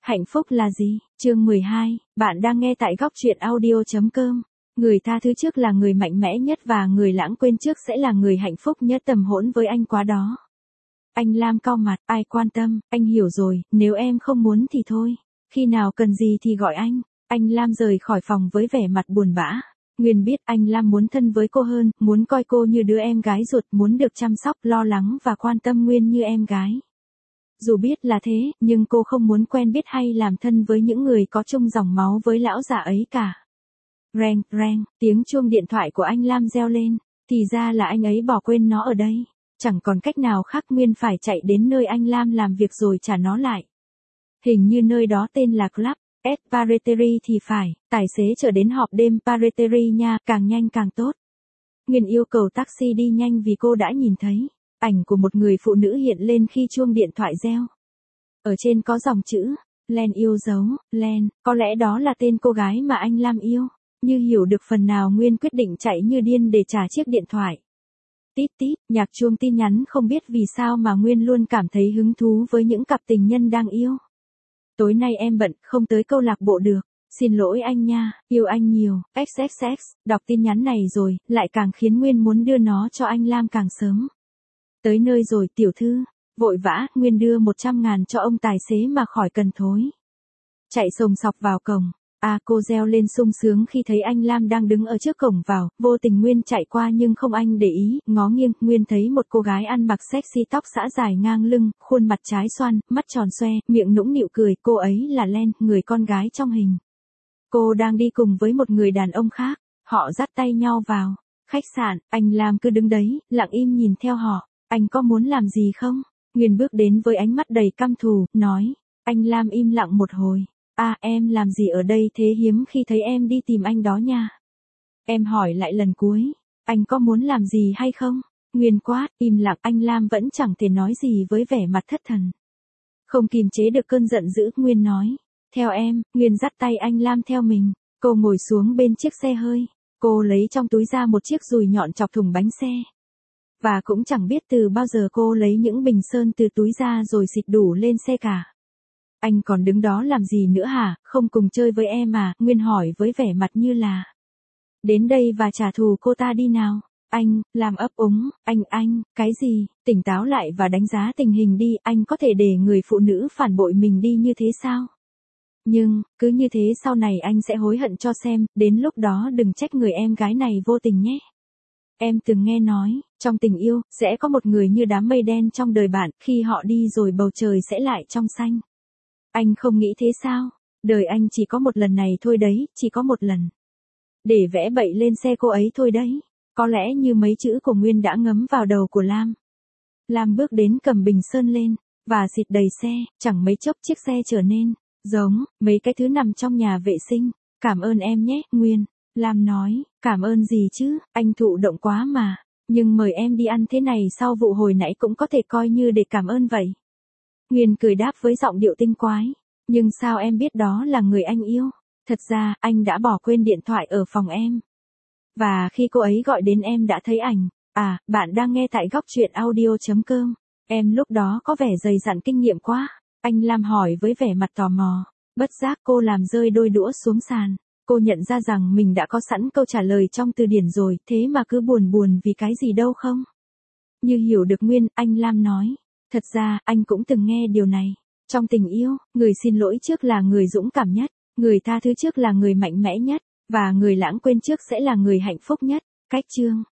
Hạnh phúc là gì? Chương 12, bạn đang nghe tại góc truyện audio.com. Người tha thứ trước là người mạnh mẽ nhất và người lãng quên trước sẽ là người hạnh phúc nhất. Tầm hỗn với anh quá đó. Anh Lam cau mặt, ai quan tâm, anh hiểu rồi, nếu em không muốn thì thôi. Khi nào cần gì thì gọi anh. Anh Lam rời khỏi phòng với vẻ mặt buồn bã. Nguyên biết anh Lam muốn thân với cô hơn, muốn coi cô như đứa em gái ruột, muốn được chăm sóc, lo lắng và quan tâm Nguyên như em gái. Dù biết là thế, nhưng cô không muốn quen biết hay làm thân với những người có chung dòng máu với lão già ấy cả. Reng, reng, tiếng chuông điện thoại của anh Lam reo lên, thì ra là anh ấy bỏ quên nó ở đây. Chẳng còn cách nào khác, Nguyên phải chạy đến nơi anh Lam làm việc rồi trả nó lại. Hình như nơi đó tên là Club S Pareteri thì phải, tài xế chở đến họp đêm Pareteri nha, càng nhanh càng tốt. Nguyên yêu cầu taxi đi nhanh vì cô đã nhìn thấy ảnh của một người phụ nữ hiện lên khi chuông điện thoại reo. Ở trên có dòng chữ, Len yêu dấu, Len, có lẽ đó là tên cô gái mà anh Lam yêu. Như hiểu được phần nào, Nguyên quyết định chạy như điên để trả chiếc điện thoại. Tít tít, nhạc chuông tin nhắn. Không biết vì sao mà Nguyên luôn cảm thấy hứng thú với những cặp tình nhân đang yêu. Tối nay em bận, không tới câu lạc bộ được. Xin lỗi anh nha, yêu anh nhiều, XXX, đọc tin nhắn này rồi, lại càng khiến Nguyên muốn đưa nó cho anh Lam càng sớm. Tới nơi rồi tiểu thư, vội vã, Nguyên đưa 100.000 cho ông tài xế mà khỏi cần thối. Chạy sồng sọc vào cổng, cô reo lên sung sướng khi thấy anh Lam đang đứng ở trước cổng vào, vô tình Nguyên chạy qua nhưng không anh để ý, ngó nghiêng, Nguyên thấy một cô gái ăn mặc sexy, tóc xõa dài ngang lưng, khuôn mặt trái xoan, mắt tròn xoe, miệng nũng nịu cười, cô ấy là Len, người con gái trong hình. Cô đang đi cùng với một người đàn ông khác, họ dắt tay nhau vào khách sạn, anh Lam cứ đứng đấy, lặng im nhìn theo họ. Anh có muốn làm gì không? Nguyên bước đến với ánh mắt đầy căm thù, nói. Anh Lam im lặng một hồi. Em làm gì ở đây thế, hiếm khi thấy em đi tìm anh đó nha. Em hỏi lại lần cuối, anh có muốn làm gì hay không? Nguyên quát, im lặng, anh Lam vẫn chẳng thể nói gì với vẻ mặt thất thần. Không kìm chế được cơn giận dữ, Nguyên nói. Theo em, Nguyên dắt tay anh Lam theo mình. Cô ngồi xuống bên chiếc xe hơi. Cô lấy trong túi ra một chiếc dùi nhọn chọc thùng bánh xe. Và cũng chẳng biết từ bao giờ cô lấy những bình sơn từ túi ra rồi xịt đủ lên xe cả. Anh còn đứng đó làm gì nữa hả, không cùng chơi với em à? Nguyên hỏi với vẻ mặt như là. Đến đây và trả thù cô ta đi nào. Anh, Lam ấp úng, anh, cái gì, tỉnh táo lại và đánh giá tình hình đi, anh có thể để người phụ nữ phản bội mình đi như thế sao? Nhưng, cứ như thế sau này anh sẽ hối hận cho xem, đến lúc đó đừng trách người em gái này vô tình nhé. Em từng nghe nói, trong tình yêu, sẽ có một người như đám mây đen trong đời bạn, khi họ đi rồi bầu trời sẽ lại trong xanh. Anh không nghĩ thế sao? Đời anh chỉ có một lần này thôi đấy, chỉ có một lần. Để vẽ bậy lên xe cô ấy thôi đấy. Có lẽ như mấy chữ của Nguyên đã ngấm vào đầu của Lam. Lam bước đến cầm bình sơn lên, và xịt đầy xe, chẳng mấy chốc chiếc xe trở nên giống mấy cái thứ nằm trong nhà vệ sinh. Cảm ơn em nhé, Nguyên. Lam nói, cảm ơn gì chứ, anh thụ động quá mà. Nhưng mời em đi ăn thế này sau vụ hồi nãy cũng có thể coi như để cảm ơn vậy. Nguyên cười đáp với giọng điệu tinh quái. Nhưng sao em biết đó là người anh yêu? Thật ra, anh đã bỏ quên điện thoại ở phòng em. Và khi cô ấy gọi đến em đã thấy ảnh. Bạn đang nghe tại góc truyện audio.com. Em lúc đó có vẻ dày dặn kinh nghiệm quá. Anh Lam hỏi với vẻ mặt tò mò. Bất giác cô làm rơi đôi đũa xuống sàn. Cô nhận ra rằng mình đã có sẵn câu trả lời trong từ điển rồi, thế mà cứ buồn vì cái gì đâu không? Như hiểu được Nguyên, anh Lam nói. Thật ra, anh cũng từng nghe điều này. Trong tình yêu, người xin lỗi trước là người dũng cảm nhất, người tha thứ trước là người mạnh mẽ nhất, và người lãng quên trước sẽ là người hạnh phúc nhất. Cách chương